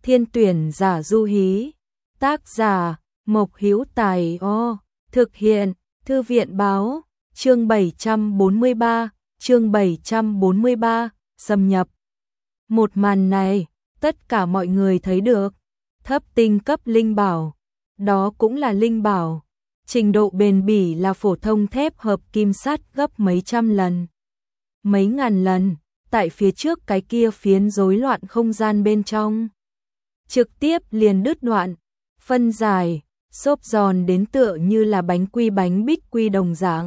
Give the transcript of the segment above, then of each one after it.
Thiên tuyển giả du hí. Tác giả Mộc Hữu Tài. Thực hiện Thư viện báo. Chương 743, xâm nhập. Một màn này, tất cả mọi người thấy được. Thấp tinh cấp linh bảo, đó cũng là linh bảo. Trình độ bền bỉ là phổ thông thép hợp kim sắt gấp mấy trăm lần, mấy ngàn lần. Tại phía trước cái kia phiến rối loạn không gian bên trong, trực tiếp liền đứt đoạn, phân giải, xốp giòn đến tựa như là bánh quy bánh bích quy đồng dạng.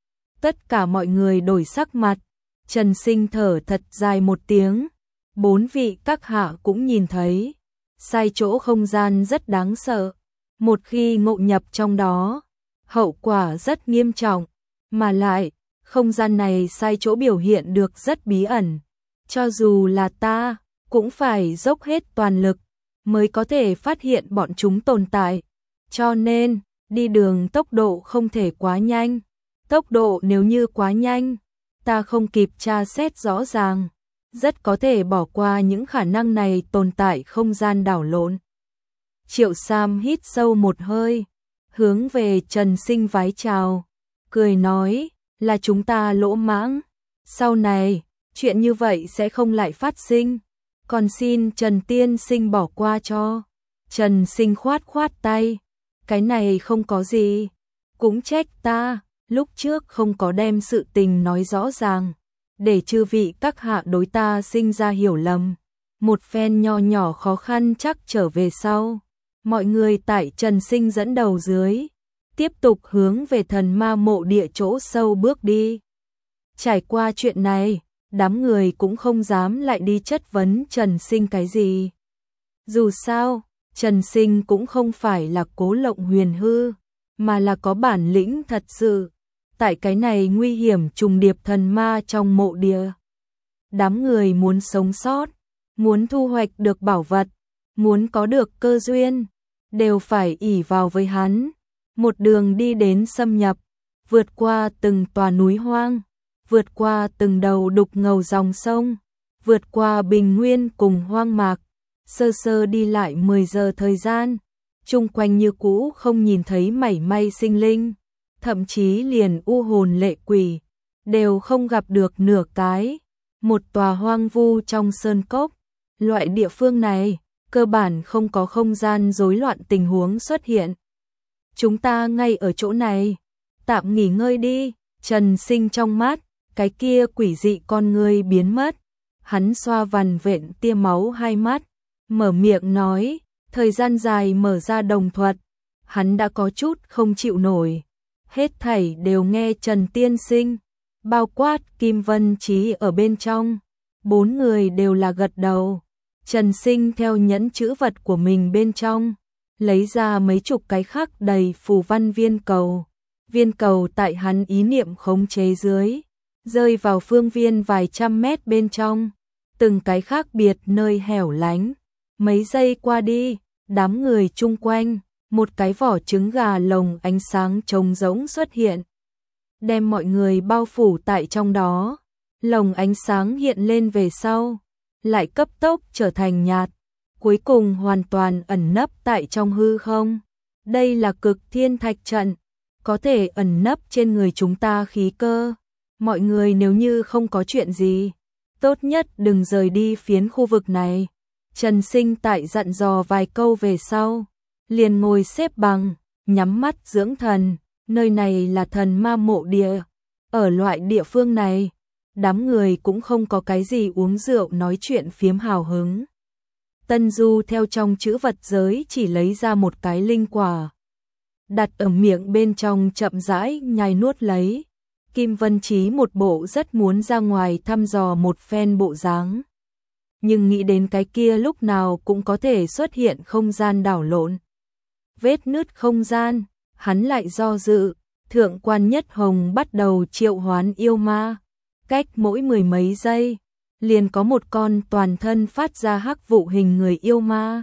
Tất cả mọi người đổi sắc mặt, Trần Sinh thở thật dài một tiếng. 4 vị các hạ cũng nhìn thấy, sai chỗ không gian rất đáng sợ. Một khi ngộ nhập trong đó, hậu quả rất nghiêm trọng, mà lại, không gian này sai chỗ biểu hiện được rất bí ẩn. Cho dù là ta, cũng phải dốc hết toàn lực, mới có thể phát hiện bọn chúng tồn tại. Cho nên, đi đường tốc độ không thể quá nhanh. Tốc độ nếu như quá nhanh, ta không kịp tra xét rõ ràng, rất có thể bỏ qua những khả năng này tồn tại không gian đảo lộn. Triệu Sam hít sâu một hơi, hướng về Trần Sinh vái chào, cười nói, là chúng ta lỗ mãng. Sau này, chuyện như vậy sẽ không lại phát sinh, còn xin Trần Tiên Sinh bỏ qua cho. Trần Sinh khoát khoát tay, cái này không có gì, cũng trách ta, lúc trước không có đem sự tình nói rõ ràng, để chư vị các hạ đối ta sinh ra hiểu lầm. Một phen nho nhỏ khó khăn chắc trở về sau, mọi người tại Trần Sinh dẫn đầu dưới, tiếp tục hướng về thần ma mộ địa chỗ sâu bước đi. Trải qua chuyện này, đám người cũng không dám lại đi chất vấn Trần Sinh cái gì. Dù sao, Trần Sinh cũng không phải là cố lộng huyền hư, mà là có bản lĩnh thật sự. Tại cái này nguy hiểm trùng điệp thần ma trong mộ địa, đám người muốn sống sót, muốn thu hoạch được bảo vật, muốn có được cơ duyên, đều phải ỷ vào với hắn. Một đường đi đến xâm nhập, vượt qua từng tòa núi hoang, vượt qua từng đầu đục ngầu dòng sông, vượt qua bình nguyên cùng hoang mạc, sơ sơ đi lại 10 giờ thời gian, chung quanh như cũ không nhìn thấy mảy may sinh linh, thậm chí liền u hồn lệ quỷ đều không gặp được nửa cái. Một tòa hoang vu trong sơn cốc, loại địa phương này cơ bản không có không gian rối loạn tình huống xuất hiện. Chúng ta ngay ở chỗ này, tạm nghỉ ngơi đi. Trần Sinh trong mắt, cái kia quỷ dị con người biến mất. Hắn xoa vằn vện tia máu hai mắt, mở miệng nói, thời gian dài mở ra đồng thuật, hắn đã có chút không chịu nổi. Hết thảy đều nghe Trần Tiên Sinh, bao quát Kim Vân Chí ở bên trong. 4 người đều là gật đầu. Trần Sinh theo nhẫn chữ vật của mình bên trong, lấy ra mấy chục cái khắc đầy phù văn viên cầu. Viên cầu tại hắn ý niệm khống chế dưới, rơi vào phương viên vài trăm mét bên trong, từng cái khác biệt nơi hẻo lánh. Mấy giây qua đi, đám người chung quanh, một cái vỏ trứng gà lồng ánh sáng trống rỗng xuất hiện, đem mọi người bao phủ tại trong đó. Lồng ánh sáng hiện lên về sau, lại cấp tốc trở thành nhạt, cuối cùng hoàn toàn ẩn nấp tại trong hư không. Đây là Cực Thiên Thạch trận, có thể ẩn nấp trên người chúng ta khí cơ. Mọi người nếu như không có chuyện gì, tốt nhất đừng rời đi phiến khu vực này. Trần Sinh tại dặn dò vài câu về sau, liền ngồi xếp bằng, nhắm mắt dưỡng thần. Nơi này là thần ma mộ địa. Ở loại địa phương này, đám người cũng không có cái gì uống rượu nói chuyện phiếm hào hứng. Tân Du theo trong chữ vật giới chỉ lấy ra một cái linh quả, đặt ở miệng bên trong chậm rãi nhai nuốt lấy. Kim Vân Chí một bộ rất muốn ra ngoài thăm dò một phen bộ dáng, nhưng nghĩ đến cái kia lúc nào cũng có thể xuất hiện không gian đảo lộn, vết nứt không gian, hắn lại do dự. Thượng quan Nhất Hồng bắt đầu triệu hoán yêu ma, cách mỗi 10 mấy giây, liền có một con toàn thân phát ra hắc vụ hình người yêu ma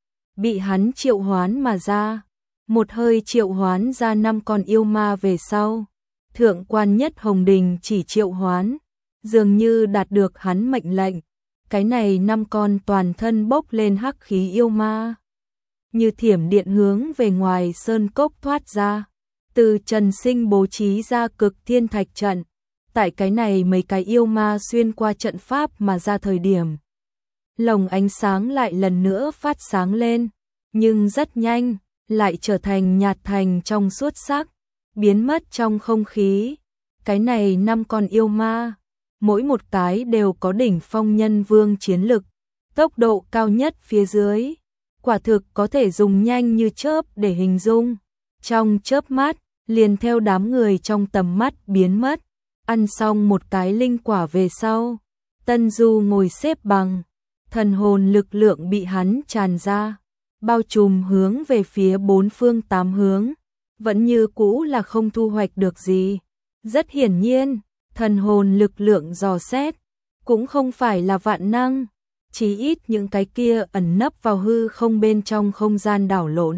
bị hắn triệu hoán mà ra. Một hơi triệu hoán ra 5 con yêu ma về sau, Thượng quan Nhất Hồng đình chỉ triệu hoán, dường như đạt được hắn mệnh lệnh, cái này 5 con toàn thân bốc lên hắc khí yêu ma, như thiểm điện hướng về ngoài sơn cốc thoát ra. Từ Trần Sinh bố trí ra cực thiên thạch trận, tại cái này mấy cái yêu ma xuyên qua trận pháp mà ra thời điểm. Lồng ánh sáng lại lần nữa phát sáng lên, nhưng rất nhanh, lại trở thành nhạt thành trong suốt sắc, biến mất trong không khí. Cái này 5 con yêu ma, mỗi một cái đều có đỉnh phong nhân vương chiến lực, tốc độ cao nhất phía dưới, quả thực có thể dùng nhanh như chớp để hình dung. Trong chớp mắt, liền theo đám người trong tầm mắt biến mất. Ăn xong một cái linh quả về sau, Tân Du ngồi xếp bằng, thần hồn lực lượng bị hắn tràn ra, bao trùm hướng về phía bốn phương tám hướng, vẫn như cũ là không thu hoạch được gì. Rất hiển nhiên, thần hồn lực lượng dò xét cũng không phải là vạn năng, chí ít những cái kia ẩn nấp vào hư không bên trong không gian đảo lộn,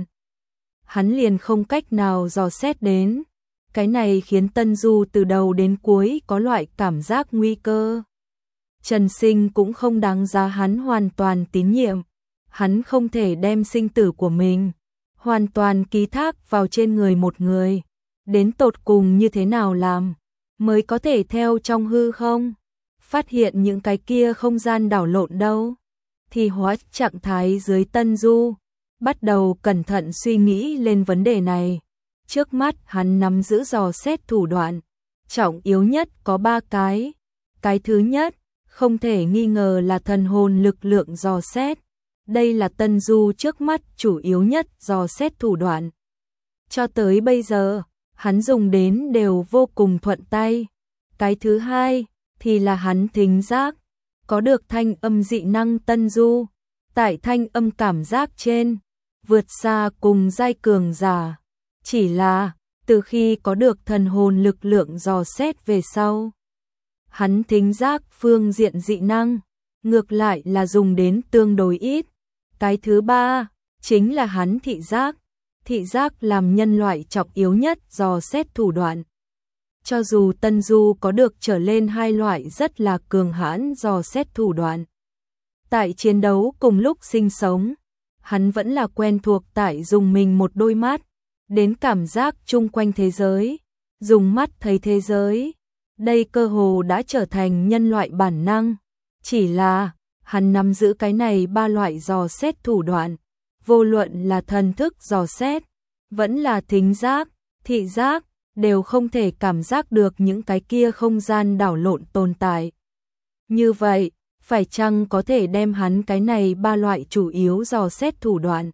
hắn liền không cách nào dò xét đến. Cái này khiến Tân Du từ đầu đến cuối có loại cảm giác nguy cơ. Trần Sinh cũng không đáng giá hắn hoàn toàn tín nhiệm, hắn không thể đem sinh tử của mình hoàn toàn ký thác vào trên người một người. Đến tột cùng như thế nào làm mới có thể theo trong hư không phát hiện những cái kia không gian đảo lộn đâu. Thì hóa trạng thái dưới Tân Du bắt đầu cẩn thận suy nghĩ lên vấn đề này. Trước mắt hắn nắm giữ dò xét thủ đoạn, trọng yếu nhất có 3 cái. Cái thứ nhất, không thể nghi ngờ là thần hồn lực lượng dò xét. Đây là Tân Du trước mắt chủ yếu nhất dò xét thủ đoạn. Cho tới bây giờ, hắn dùng đến đều vô cùng thuận tay. Cái thứ hai, thì là hắn thính giác. Có được thanh âm dị năng Tân Du, tại thanh âm cảm giác trên, vượt xa cùng giai cường giả. Chỉ là, từ khi có được thần hồn lực lượng dò xét về sau, hắn thính giác phương diện dị năng, ngược lại là dùng đến tương đối ít. Cái thứ ba, chính là hắn thị giác. Thị giác làm nhân loại trọng yếu nhất dò xét thủ đoạn. Cho dù Tân Du có được trở lên 2 loại rất là cường hãn dò xét thủ đoạn, tại chiến đấu cùng lúc sinh sống, hắn vẫn là quen thuộc tại dùng mình một đôi mắt đến cảm giác chung quanh thế giới, dùng mắt thấy thế giới. Đây cơ hồ đã trở thành nhân loại bản năng. Chỉ là, hắn nắm giữ cái này 3 loại dò xét thủ đoạn, vô luận là thần thức dò xét, vẫn là thính giác, thị giác, đều không thể cảm giác được những cái kia không gian đảo lộn tồn tại. Như vậy, phải chăng có thể đem hắn cái này 3 loại chủ yếu dò xét thủ đoạn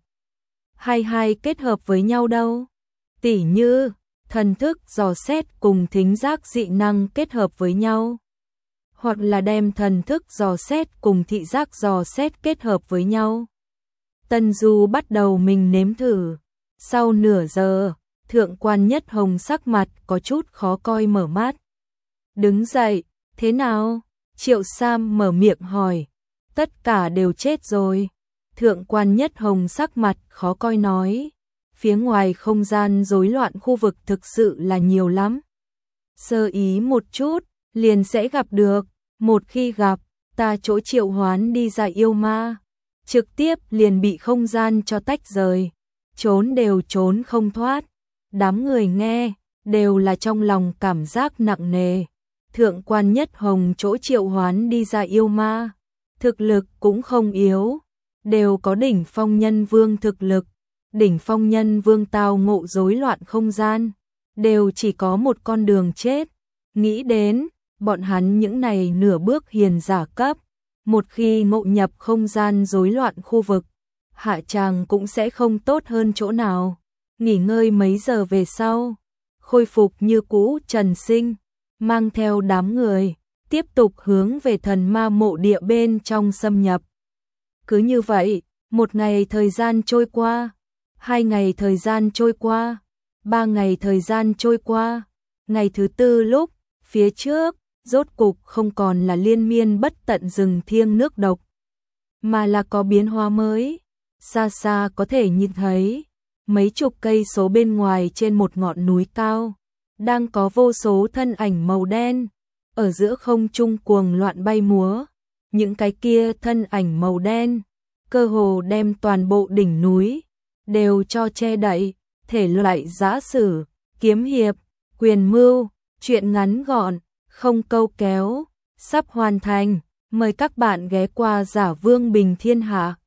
hai kết hợp với nhau đâu? Tỉ như, thần thức dò xét cùng thính giác dị năng kết hợp với nhau, hoặc là đem thần thức dò xét cùng thị giác dò xét kết hợp với nhau. Tân Du bắt đầu mình nếm thử. Sau nửa giờ, Thượng quan Nhất Hồng sắc mặt có chút khó coi mở mắt. Đứng dậy, thế nào? Triệu Sam mở miệng hỏi. Tất cả đều chết rồi. Thượng quan Nhất Hồng sắc mặt khó coi nói. Phía ngoài không gian rối loạn khu vực thực sự là nhiều lắm. Sơ ý một chút, liền sẽ gặp được. Một khi gặp, ta chỗ triệu hoán đi ra yêu ma, trực tiếp liền bị không gian cho tách rời. Trốn đều trốn không thoát. Đám người nghe, đều là trong lòng cảm giác nặng nề. Thượng quan Nhất Hồng chỗ triệu hoán đi ra yêu ma, thực lực cũng không yếu, đều có đỉnh phong nhân vương thực lực. Đỉnh phong nhân vương tao ngộ rối loạn không gian, đều chỉ có một con đường chết. Nghĩ đến, bọn hắn những này nửa bước hiền giả cấp, một khi ngộ nhập không gian rối loạn khu vực, hạ tràng cũng sẽ không tốt hơn chỗ nào. Nghỉ ngơi mấy giờ về sau, khôi phục như cũ, Trần Sinh mang theo đám người tiếp tục hướng về thần ma mộ địa bên trong xâm nhập. Cứ như vậy, 1 ngày thời gian trôi qua, 2 ngày thời gian trôi qua, 3 ngày thời gian trôi qua. Ngày thứ 4 lúc, phía trước, rốt cục không còn là liên miên bất tận rừng thiêng nước độc, mà là có biến hóa mới. Xa xa có thể nhìn thấy, mấy chục cây số bên ngoài trên một ngọn núi cao, đang có vô số thân ảnh màu đen, ở giữa không trung cuồng loạn bay múa. những cái kia thân ảnh màu đen, cơ hồ đem toàn bộ đỉnh núi đều cho che đậy, thể loại giã sử, kiếm hiệp, quyền mưu, truyện ngắn gọn, không câu kéo, sắp hoàn thành, mời các bạn ghé qua Giả Vương Bình Thiên Hạ.